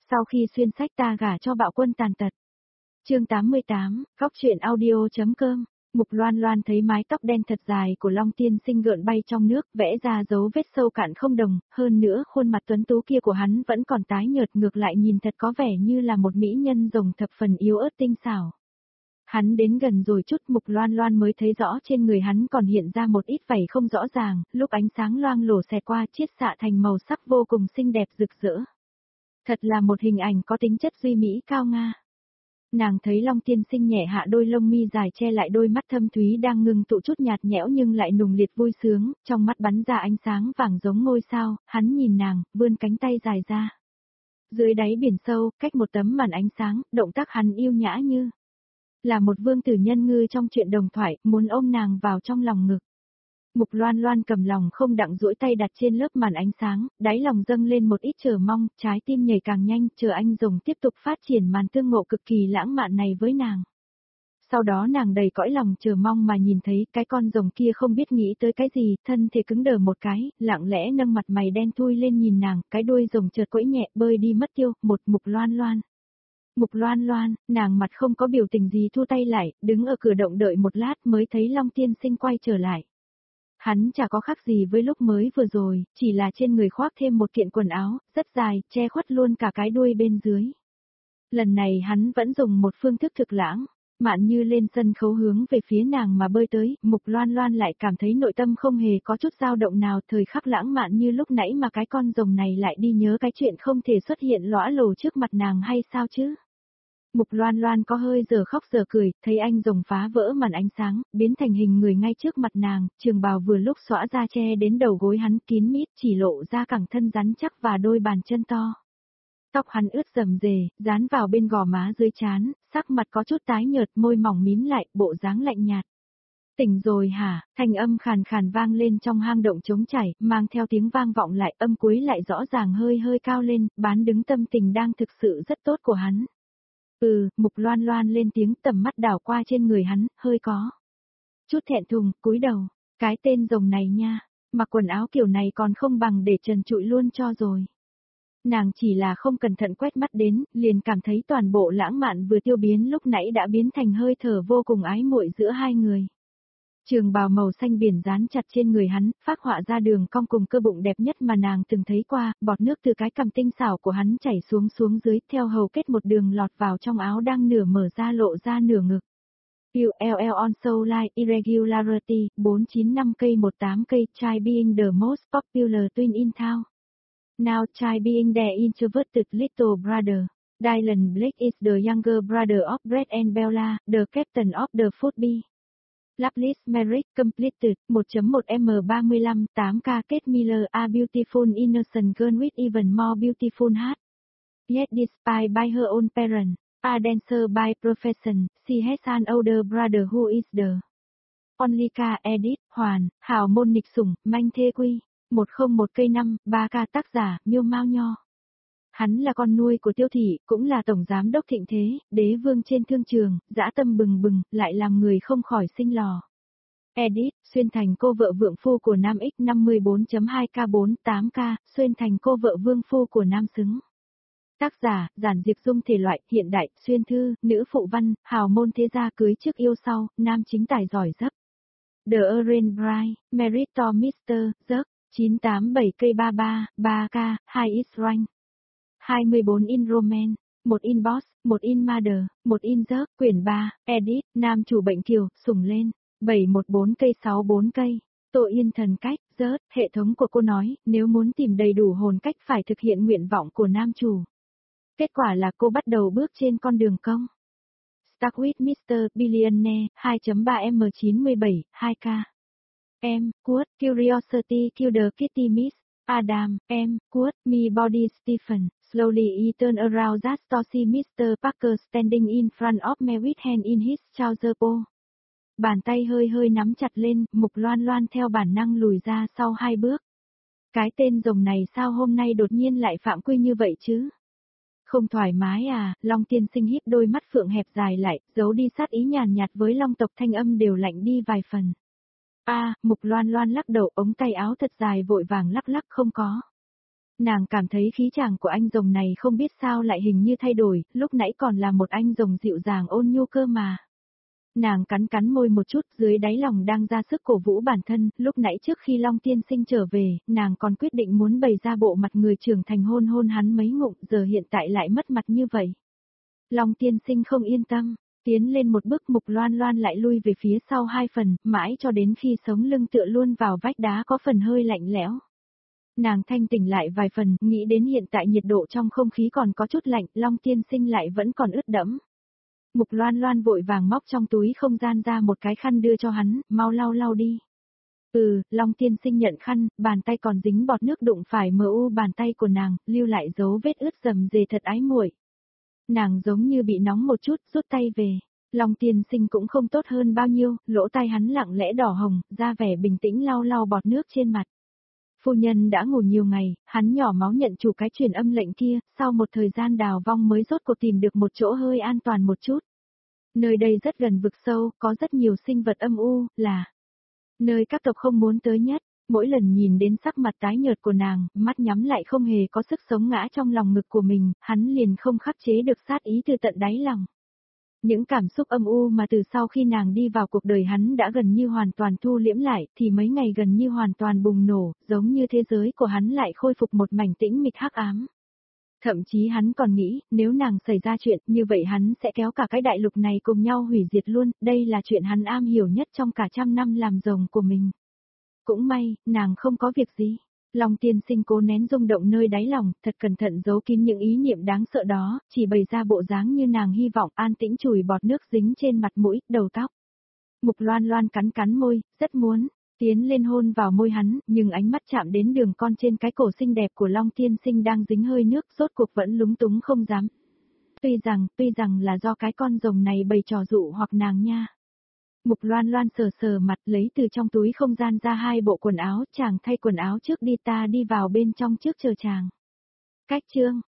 Sau khi xuyên sách ta gả cho bạo quân tàn tật. Chương 88, góc truyện audio.com. Mục Loan Loan thấy mái tóc đen thật dài của Long Tiên Sinh gợn bay trong nước, vẽ ra dấu vết sâu cạn không đồng, hơn nữa khuôn mặt tuấn tú kia của hắn vẫn còn tái nhợt, ngược lại nhìn thật có vẻ như là một mỹ nhân rồng thập phần yếu ớt tinh xảo. Hắn đến gần rồi chút, Mục Loan Loan mới thấy rõ trên người hắn còn hiện ra một ít vảy không rõ ràng, lúc ánh sáng loang lổ xẹt qua chiết xạ thành màu sắc vô cùng xinh đẹp rực rỡ. Thật là một hình ảnh có tính chất duy mỹ cao nga. Nàng thấy Long Tiên Sinh nhẹ hạ đôi lông mi dài che lại đôi mắt thâm thúy đang ngừng tụ chút nhạt nhẽo nhưng lại nùng liệt vui sướng, trong mắt bắn ra ánh sáng vàng giống ngôi sao, hắn nhìn nàng, vươn cánh tay dài ra. Dưới đáy biển sâu, cách một tấm màn ánh sáng, động tác hắn yêu nhã như là một vương tử nhân ngư trong chuyện đồng thoại, muốn ôm nàng vào trong lòng ngực. Mục Loan Loan cầm lòng không đặng duỗi tay đặt trên lớp màn ánh sáng, đáy lòng dâng lên một ít chờ mong, trái tim nhảy càng nhanh, chờ anh rồng tiếp tục phát triển màn tương ngộ cực kỳ lãng mạn này với nàng. Sau đó nàng đầy cõi lòng chờ mong mà nhìn thấy cái con rồng kia không biết nghĩ tới cái gì, thân thể cứng đờ một cái, lặng lẽ nâng mặt mày đen thui lên nhìn nàng, cái đuôi rồng chợt quẫy nhẹ bơi đi mất tiêu, một Mục Loan Loan. Mục Loan Loan, nàng mặt không có biểu tình gì thu tay lại, đứng ở cửa động đợi một lát mới thấy Long Tiên Sinh quay trở lại. Hắn chả có khác gì với lúc mới vừa rồi, chỉ là trên người khoác thêm một kiện quần áo, rất dài, che khuất luôn cả cái đuôi bên dưới. Lần này hắn vẫn dùng một phương thức thực lãng, Mạn Như lên sân khấu hướng về phía nàng mà bơi tới, Mục Loan Loan lại cảm thấy nội tâm không hề có chút dao động nào, thời khắc lãng mạn như lúc nãy mà cái con rồng này lại đi nhớ cái chuyện không thể xuất hiện lõa lồ trước mặt nàng hay sao chứ? Mục Loan Loan có hơi giờ khóc giờ cười, thấy anh rồng phá vỡ màn ánh sáng, biến thành hình người ngay trước mặt nàng, trường bào vừa lúc xõa ra che đến đầu gối hắn kín mít, chỉ lộ ra cẳng thân rắn chắc và đôi bàn chân to. Tóc hắn ướt rầm rề, dán vào bên gò má dưới trán, sắc mặt có chút tái nhợt, môi mỏng mím lại, bộ dáng lạnh nhạt. Tỉnh rồi hả? Thanh âm khàn khàn vang lên trong hang động trống chảy, mang theo tiếng vang vọng lại, âm cuối lại rõ ràng hơi hơi cao lên, bán đứng tâm tình đang thực sự rất tốt của hắn. Mục Loan Loan lên tiếng, tầm mắt đảo qua trên người hắn, hơi có chút thẹn thùng, cúi đầu, cái tên rồng này nha, mặc quần áo kiểu này còn không bằng để trần trụi luôn cho rồi. Nàng chỉ là không cẩn thận quét mắt đến, liền cảm thấy toàn bộ lãng mạn vừa tiêu biến lúc nãy đã biến thành hơi thở vô cùng ái muội giữa hai người. Trường bào màu xanh biển dán chặt trên người hắn, phác họa ra đường cong cùng cơ bụng đẹp nhất mà nàng từng thấy qua, bọt nước từ cái cằm tinh xảo của hắn chảy xuống dưới, theo hầu kết một đường lọt vào trong áo đang nửa mở ra lộ ra nửa ngực. ULL on so like irregularity, 495K18K, try being the most popular twin in town. Now try being the introverted little brother. Dylan Blake is the younger brother of Brett and Bella, the captain of the football. Loveless Marriage Completed, 1.1M35, 8K Kate Miller, a beautiful innocent girl with even more beautiful heart. Yet despite by her own parents, a dancer by profession, she has an older brother who is the only K edit, Hoàn, hào môn nịch sủng, manh thê quy, 101K5, 3K tác giả, Miêu Mao Nho. Hắn là con nuôi của Tiêu Thị, cũng là tổng giám đốc thịnh thế, đế vương trên thương trường, dã tâm bừng bừng, lại làm người không khỏi sinh lò. Edit, xuyên thành cô vợ vượng phu của nam X54.2K48K, xuyên thành cô vợ vương phu của nam xứng. Tác giả, Giản Diệp Dung thể loại, hiện đại, xuyên thư, nữ phụ văn, hào môn thế gia cưới trước yêu sau, nam chính tài giỏi giấc. The Orange Bride, Married to Mr. Giấc, 987K33, 3K, 2X Rank. 24 in Romance, 1 in Boss, 1 in Mother, 1 in Giấc, quyển 3, Edit, nam chủ bệnh kiều, sủng lên, 714K64K, tội yên thần cách, Giớt, hệ thống của cô nói, nếu muốn tìm đầy đủ hồn cách phải thực hiện nguyện vọng của nam chủ. Kết quả là cô bắt đầu bước trên con đường công. Stuck with Mr. Billionaire, 2.3M97, 2K. Em, Quote, Curiosity Kill the Kitty Miss. Adam, em, Quote, me body Stephen, slowly he turned around just to see Mr. Parker standing in front of me with hand in his trouser po. Bàn tay hơi hơi nắm chặt lên, Mục Loan Loan theo bản năng lùi ra sau 2 bước. Cái tên rồng này sao hôm nay đột nhiên lại phạm quy như vậy chứ? Không thoải mái à? Long Tiên Sinh híp đôi mắt phượng hẹp dài lại, giấu đi sát ý nhàn nhạt với Long tộc, thanh âm đều lạnh đi vài phần. Mục Loan Loan lắc đầu, ống tay áo thật dài vội vàng lắc lắc, không có. Nàng cảm thấy khí chàng của anh rồng này không biết sao lại hình như thay đổi, lúc nãy còn là một anh rồng dịu dàng ôn nhu cơ mà. Nàng cắn cắn môi một chút, dưới đáy lòng đang ra sức cổ vũ bản thân, lúc nãy trước khi Long Tiên Sinh trở về, nàng còn quyết định muốn bày ra bộ mặt người trưởng thành hôn hôn hắn mấy ngụm, giờ hiện tại lại mất mặt như vậy. Long Tiên Sinh không yên tâm, tiến lên một bước, Mục Loan Loan lại lui về phía sau 2 phần, mãi cho đến khi sống lưng tựa luôn vào vách đá có phần hơi lạnh lẽo. Nàng thanh tỉnh lại vài phần, nghĩ đến hiện tại nhiệt độ trong không khí còn có chút lạnh, Long Tiên Sinh lại vẫn còn ướt đẫm. Mục Loan Loan vội vàng móc trong túi không gian ra một cái khăn đưa cho hắn, mau lau lau đi. Long Tiên Sinh nhận khăn, bàn tay còn dính bọt nước đụng phải mờ u bàn tay của nàng, lưu lại dấu vết ướt rầm rề thật ái muội. Nàng giống như bị nóng một chút, rút tay về. Long Tiên Sinh cũng không tốt hơn bao nhiêu, lỗ tai hắn lặng lẽ đỏ hồng, ra vẻ bình tĩnh lau lau bọt nước trên mặt. Phu nhân đã ngủ nhiều ngày, hắn nhỏ máu nhận chủ cái truyền âm lệnh kia, sau một thời gian đào vong mới rốt cuộc tìm được một chỗ hơi an toàn một chút. Nơi đây rất gần vực sâu, có rất nhiều sinh vật âm u, là nơi các tộc không muốn tới nhất. Mỗi lần nhìn đến sắc mặt tái nhợt của nàng, mắt nhắm lại không hề có sức sống ngã trong lòng ngực của mình, hắn liền không khắc chế được sát ý từ tận đáy lòng. Những cảm xúc âm u mà từ sau khi nàng đi vào cuộc đời hắn đã gần như hoàn toàn thu liễm lại, thì mấy ngày gần như hoàn toàn bùng nổ, giống như thế giới của hắn lại khôi phục một mảnh tĩnh mịch hắc ám. Thậm chí hắn còn nghĩ, nếu nàng xảy ra chuyện, như vậy hắn sẽ kéo cả cái đại lục này cùng nhau hủy diệt luôn, đây là chuyện hắn am hiểu nhất trong cả 100 năm làm rồng của mình. Cũng may, nàng không có việc gì. Long Tiên Sinh cố nén rung động nơi đáy lòng, thật cẩn thận giấu kín những ý niệm đáng sợ đó, chỉ bày ra bộ dáng như nàng hy vọng, an tĩnh chùi bọt nước dính trên mặt mũi, đầu tóc. Mục Loan Loan cắn cắn môi, rất muốn tiến lên hôn vào môi hắn, nhưng ánh mắt chạm đến đường con trên cái cổ xinh đẹp của Long Tiên Sinh đang dính hơi nước, rốt cuộc vẫn lúng túng không dám. Tuy rằng là do cái con rồng này bày trò dụ hoặc nàng nha. Mục Loan Loan sờ sờ mặt, lấy từ trong túi không gian ra 2 bộ quần áo, chàng thay quần áo trước đi, ta đi vào bên trong trước chờ chàng. Cách chương